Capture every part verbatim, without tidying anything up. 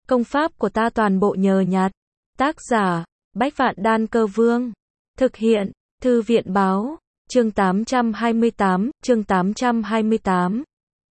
Công pháp của ta toàn bộ nhờ nhặt. Tác giả, Bách Vạn Đan Cơ Vương. Thực hiện, Thư viện Báo. Chương tám trăm hai mươi tám, chương tám trăm hai mươi tám.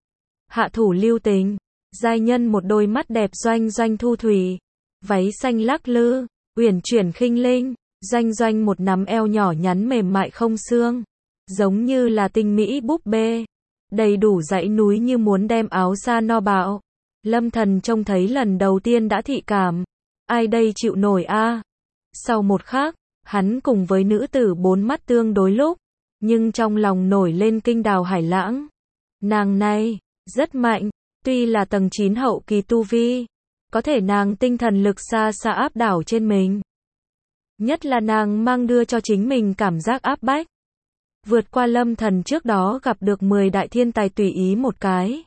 Hạ thủ lưu tình. Giai nhân một đôi mắt đẹp doanh doanh thu thủy. Váy xanh lắc lư, uyển chuyển khinh linh. Doanh doanh một nắm eo nhỏ nhắn mềm mại không xương. Giống như là tinh mỹ búp bê. Đầy đủ dãy núi như muốn đem áo ra no bạo. Lâm Thần trông thấy lần đầu tiên đã thị cảm. Ai đây chịu nổi a? À? Sau một khắc, hắn cùng với nữ tử bốn mắt tương đối lúc. Nhưng trong lòng nổi lên kinh đào hải lãng. Nàng này, rất mạnh. Tuy là tầng chín hậu kỳ tu vi. Có thể nàng tinh thần lực xa xa áp đảo trên mình. Nhất là nàng mang đưa cho chính mình cảm giác áp bách. Vượt qua Lâm Thần trước đó gặp được mười đại thiên tài tùy ý một cái.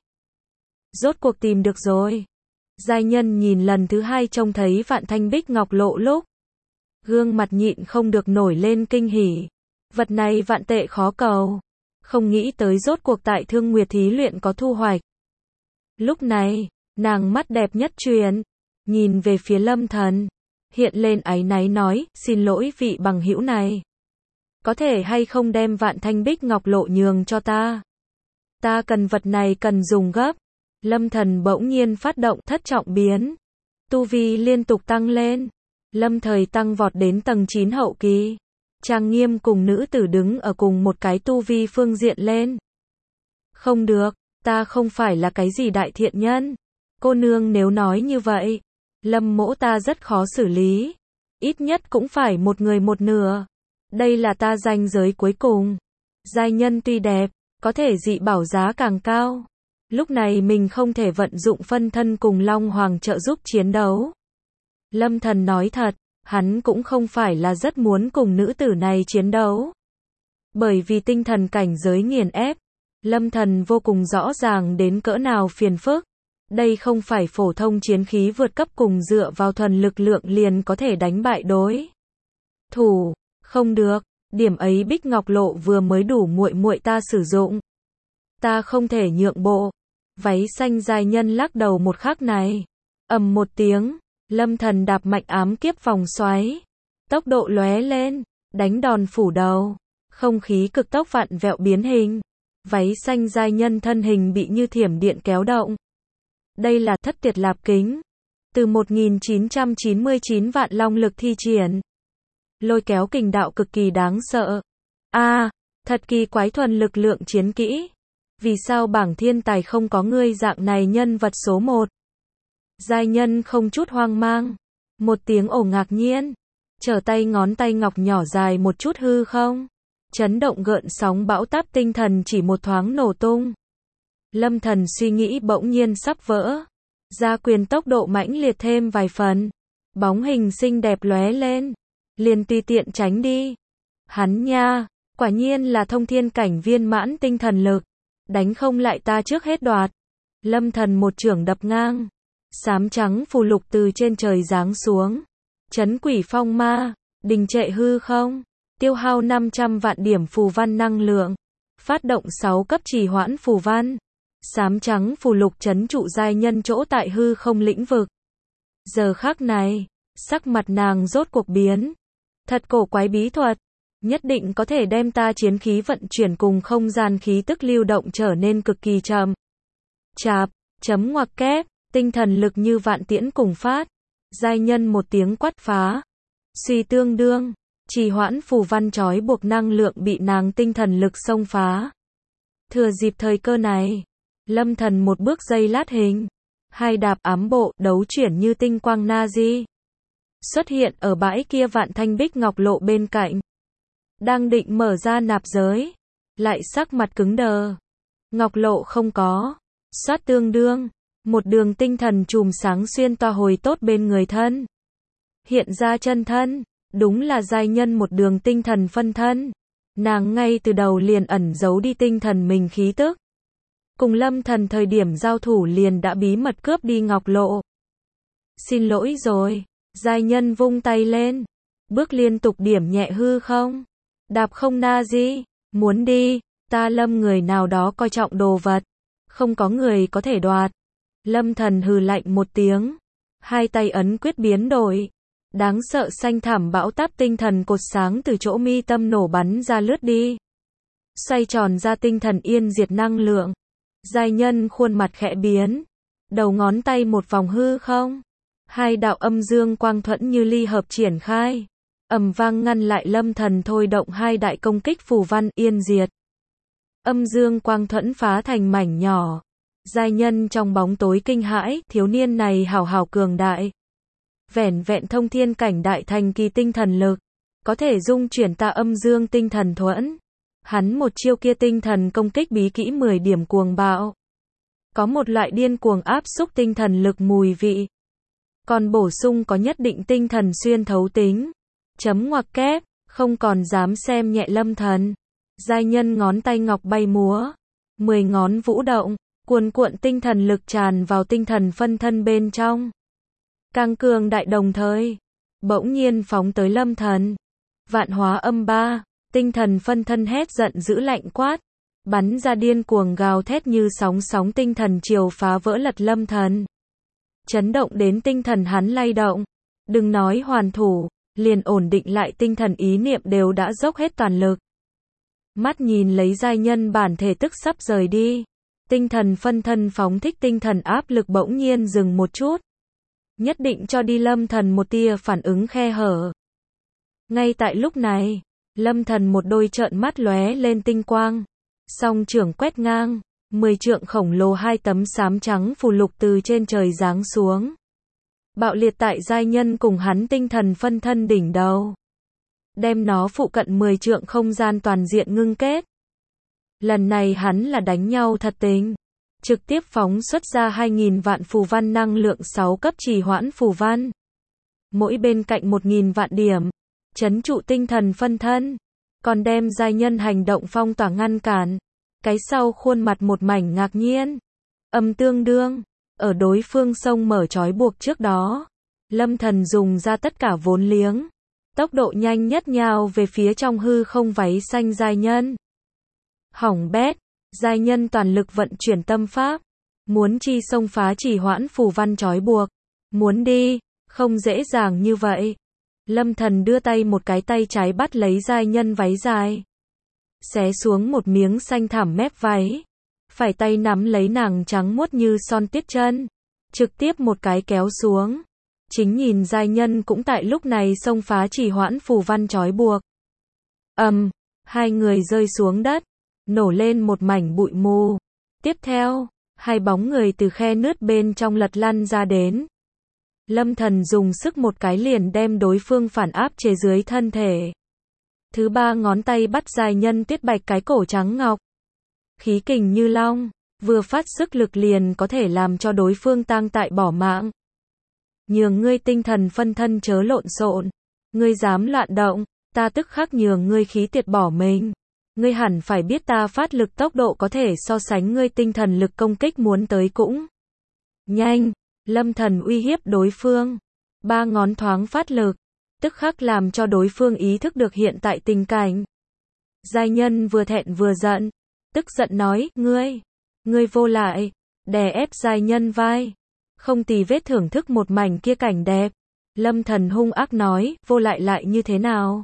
Rốt cuộc tìm được rồi. Giai nhân nhìn lần thứ hai trông thấy Vạn Thanh Bích Ngọc Lộ lúc. Gương mặt nhịn không được nổi lên kinh hỉ. Vật này vạn tệ khó cầu. Không nghĩ tới rốt cuộc tại Thương Nguyệt thí luyện có thu hoạch. Lúc này, nàng mắt đẹp nhất truyền. Nhìn về phía Lâm Thần. Hiện lên áy náy nói, xin lỗi vị bằng hữu này. Có thể hay không đem Vạn Thanh Bích Ngọc Lộ nhường cho ta? Ta cần vật này cần dùng gấp. Lâm Thần bỗng nhiên phát động thất trọng biến. Tu vi liên tục tăng lên. Lâm thời tăng vọt đến tầng chín hậu kỳ. Trang nghiêm cùng nữ tử đứng ở cùng một cái tu vi phương diện lên. Không được, ta không phải là cái gì đại thiện nhân. Cô nương nếu nói như vậy, Lâm mỗ ta rất khó xử lý. Ít nhất cũng phải một người một nửa. Đây là ta ranh giới cuối cùng. Giai nhân tuy đẹp, có thể dị bảo giá càng cao. Lúc này mình không thể vận dụng phân thân cùng Long Hoàng trợ giúp chiến đấu. Lâm Thần nói thật, hắn cũng không phải là rất muốn cùng nữ tử này chiến đấu. Bởi vì tinh thần cảnh giới nghiền ép, Lâm Thần vô cùng rõ ràng đến cỡ nào phiền phức. Đây không phải phổ thông chiến khí vượt cấp cùng dựa vào thuần lực lượng liền có thể đánh bại đối thủ. Không được, điểm ấy Bích Ngọc Lộ vừa mới đủ muội muội ta sử dụng. Ta không thể nhượng bộ. Váy xanh giai nhân lắc đầu một khắc này. Ầm một tiếng, Lâm Thần đạp mạnh ám kiếp vòng xoáy. Tốc độ lóe lên, đánh đòn phủ đầu. Không khí cực tốc vặn vẹo biến hình. Váy xanh giai nhân thân hình bị như thiểm điện kéo động. Đây là thất tiệt lạp kính. Từ một nghìn chín trăm chín mươi chín vạn long lực thi triển. Lôi kéo kình đạo cực kỳ đáng sợ. A, à, thật kỳ quái thuần lực lượng chiến kỹ. Vì sao bảng thiên tài không có ngươi dạng này nhân vật số một? Giai nhân không chút hoang mang. Một tiếng ồ ngạc nhiên. Trở tay ngón tay ngọc nhỏ dài một chút hư không. Chấn động gợn sóng bão táp tinh thần chỉ một thoáng nổ tung. Lâm Thần suy nghĩ bỗng nhiên sắp vỡ. Gia quyền tốc độ mãnh liệt thêm vài phần. Bóng hình xinh đẹp lóe lên. Liền tùy tiện tránh đi. Hắn nha, quả nhiên là thông thiên cảnh viên mãn tinh thần lực. Đánh không lại ta trước hết đoạt. Lâm Thần một chưởng đập ngang. Xám trắng phù lục từ trên trời giáng xuống. Chấn quỷ phong ma, đình trệ hư không. Tiêu hao năm trăm vạn điểm phù văn năng lượng. Phát động sáu cấp trì hoãn phù văn. Xám trắng phù lục chấn trụ giai nhân chỗ tại hư không lĩnh vực. Giờ khắc này, sắc mặt nàng rốt cuộc biến. Thật cổ quái bí thuật. Nhất định có thể đem ta chiến khí vận chuyển cùng không gian khí tức lưu động trở nên cực kỳ chậm. Chạp, chấm ngoặc kép, tinh thần lực như vạn tiễn cùng phát. Giai nhân một tiếng quát phá. Suy tương đương, trì hoãn phù văn trói buộc năng lượng bị nàng tinh thần lực xông phá. Thừa dịp thời cơ này, Lâm Thần một bước giây lát hình. Hai đạp ám bộ đấu chuyển như tinh quang na di. Xuất hiện ở bãi kia Vạn Thanh Bích Ngọc Lộ bên cạnh. Đang định mở ra nạp giới. Lại sắc mặt cứng đờ. Ngọc Lộ không có. Xoát tương đương. Một đường tinh thần chùm sáng xuyên toa hồi tốt bên người thân. Hiện ra chân thân. Đúng là giai nhân một đường tinh thần phân thân. Nàng ngay từ đầu liền ẩn giấu đi tinh thần mình khí tức. Cùng Lâm Thần thời điểm giao thủ liền đã bí mật cướp đi Ngọc Lộ. Xin lỗi rồi. Giai nhân vung tay lên. Bước liên tục điểm nhẹ hư không. Đạp không na di. Muốn đi. Ta Lâm người nào đó coi trọng đồ vật. Không có người có thể đoạt. Lâm Thần hừ lạnh một tiếng. Hai tay ấn quyết biến đổi. Đáng sợ xanh thảm bão táp tinh thần cột sáng từ chỗ mi tâm nổ bắn ra lướt đi. Xoay tròn ra tinh thần yên diệt năng lượng. Giai nhân khuôn mặt khẽ biến. Đầu ngón tay một vòng hư không. Hai đạo âm dương quang thuẫn như ly hợp triển khai. Ầm vang ngăn lại Lâm Thần thôi động hai đại công kích phù văn yên diệt. Âm dương quang thuẫn phá thành mảnh nhỏ. Giai nhân trong bóng tối kinh hãi, thiếu niên này hảo hảo cường đại. Vẻn vẹn thông thiên cảnh đại thành kỳ tinh thần lực. Có thể dung chuyển ta âm dương tinh thần thuẫn. Hắn một chiêu kia tinh thần công kích bí kỹ mười điểm cuồng bạo. Có một loại điên cuồng áp xúc tinh thần lực mùi vị. Còn bổ sung có nhất định tinh thần xuyên thấu tính. Chấm ngoặc kép, không còn dám xem nhẹ Lâm Thần. Giai nhân ngón tay ngọc bay múa. Mười ngón vũ động, cuồn cuộn tinh thần lực tràn vào tinh thần phân thân bên trong. Càng cường đại đồng thời. Bỗng nhiên phóng tới Lâm Thần. Vạn hóa âm ba, tinh thần phân thân hét giận dữ lạnh quát. Bắn ra điên cuồng gào thét như sóng sóng tinh thần chiều phá vỡ lật Lâm Thần. Chấn động đến tinh thần hắn lay động. Đừng nói hoàn thủ, liền ổn định lại tinh thần ý niệm đều đã dốc hết toàn lực. Mắt nhìn lấy giai nhân bản thể tức sắp rời đi. Tinh thần phân thân phóng thích tinh thần áp lực bỗng nhiên dừng một chút. Nhất định cho đi Lâm Thần một tia phản ứng khe hở. Ngay tại lúc này, Lâm Thần một đôi trợn mắt lóe lên tinh quang. Song trưởng quét ngang, mười trượng khổng lồ hai tấm xám trắng phù lục từ trên trời giáng xuống. Bạo liệt tại giai nhân cùng hắn tinh thần phân thân đỉnh đầu. Đem nó phụ cận mười trượng không gian toàn diện ngưng kết. Lần này hắn là đánh nhau thật tình. Trực tiếp phóng xuất ra hai nghìn vạn phù văn năng lượng sáu cấp trì hoãn phù văn. Mỗi bên cạnh một nghìn vạn điểm. Chấn trụ tinh thần phân thân. Còn đem giai nhân hành động phong tỏa ngăn cản. Cái sau khuôn mặt một mảnh ngạc nhiên. Âm tương đương. Ở đối phương sông mở trói buộc trước đó. Lâm Thần dùng ra tất cả vốn liếng. Tốc độ nhanh nhất nhào về phía trong hư không váy xanh giai nhân. Hỏng bét. Giai nhân toàn lực vận chuyển tâm pháp. Muốn chi xông phá trì hoãn phù văn trói buộc. Muốn đi. Không dễ dàng như vậy. Lâm Thần đưa tay một cái tay trái bắt lấy giai nhân váy dài. Xé xuống một miếng xanh thảm mép váy. Phải tay nắm lấy nàng trắng muốt như son tiết chân. Trực tiếp một cái kéo xuống. Chính nhìn giai nhân cũng tại lúc này xông phá trì hoãn phù văn trói buộc. Ầm, um, hai người rơi xuống đất. Nổ lên một mảnh bụi mù. Tiếp theo, hai bóng người từ khe nứt bên trong lật lăn ra đến. Lâm Thần dùng sức một cái liền đem đối phương phản áp chế dưới thân thể. Thứ ba ngón tay bắt giai nhân tuyết bạch cái cổ trắng ngọc. Khí kình như long, vừa phát sức lực liền có thể làm cho đối phương tang tại bỏ mạng. Nhường ngươi tinh thần phân thân chớ lộn xộn. Ngươi dám loạn động, ta tức khắc nhường ngươi khí tiệt bỏ mình. Ngươi hẳn phải biết ta phát lực tốc độ có thể so sánh ngươi tinh thần lực công kích muốn tới cũng nhanh. Lâm Thần uy hiếp đối phương. Ba ngón thoáng phát lực. Tức khắc làm cho đối phương ý thức được hiện tại tình cảnh. Giai nhân vừa thẹn vừa giận. Tức giận nói, ngươi, ngươi vô lại. Đè ép giai nhân vai. Không tì vết thưởng thức một mảnh kia cảnh đẹp. Lâm Thần hung ác nói, vô lại lại như thế nào?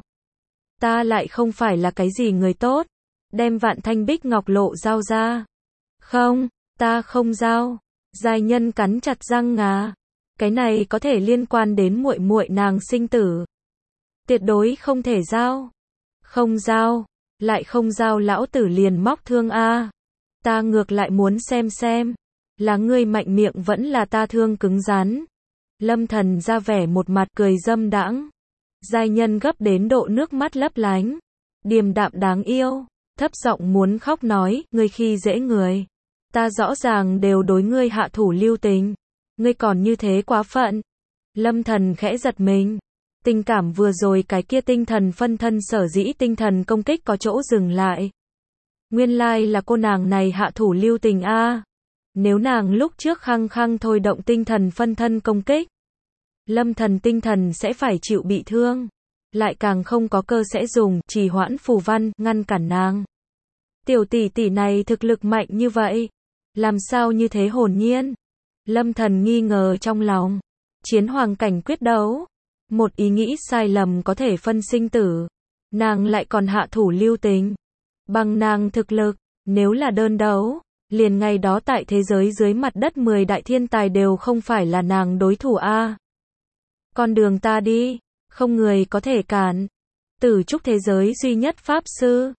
Ta lại không phải là cái gì người tốt. Đem vạn thanh bích ngọc lộ giao ra. Không, ta không giao. Giai nhân cắn chặt răng ngà. Cái này có thể liên quan đến muội muội nàng sinh tử. Tuyệt đối không thể giao. Không giao, lại không giao lão tử liền móc thương a. Ta ngược lại muốn xem xem. Là ngươi mạnh miệng vẫn là ta thương cứng rắn. Lâm Thần ra vẻ một mặt cười dâm đãng. Giai nhân gấp đến độ nước mắt lấp lánh. Điềm đạm đáng yêu. Thấp giọng muốn khóc nói, ngươi khi dễ người. Ta rõ ràng đều đối ngươi hạ thủ lưu tình. Ngươi còn như thế quá phận. Lâm Thần khẽ giật mình. Tình cảm vừa rồi cái kia tinh thần phân thân sở dĩ tinh thần công kích có chỗ dừng lại. Nguyên lai là cô nàng này hạ thủ lưu tình a. À. Nếu nàng lúc trước khăng khăng thôi động tinh thần phân thân công kích. Lâm Thần tinh thần sẽ phải chịu bị thương. Lại càng không có cơ sẽ dùng trì hoãn phù văn ngăn cản nàng. Tiểu tỷ tỷ này thực lực mạnh như vậy. Làm sao như thế hồn nhiên? Lâm Thần nghi ngờ trong lòng. Chiến hoàng cảnh quyết đấu. Một ý nghĩ sai lầm có thể phân sinh tử. Nàng lại còn hạ thủ lưu tình. Bằng nàng thực lực, nếu là đơn đấu, liền ngày đó tại thế giới dưới mặt đất mười đại thiên tài đều không phải là nàng đối thủ a. Con đường ta đi, không người có thể cản. Tử trúc thế giới duy nhất pháp sư,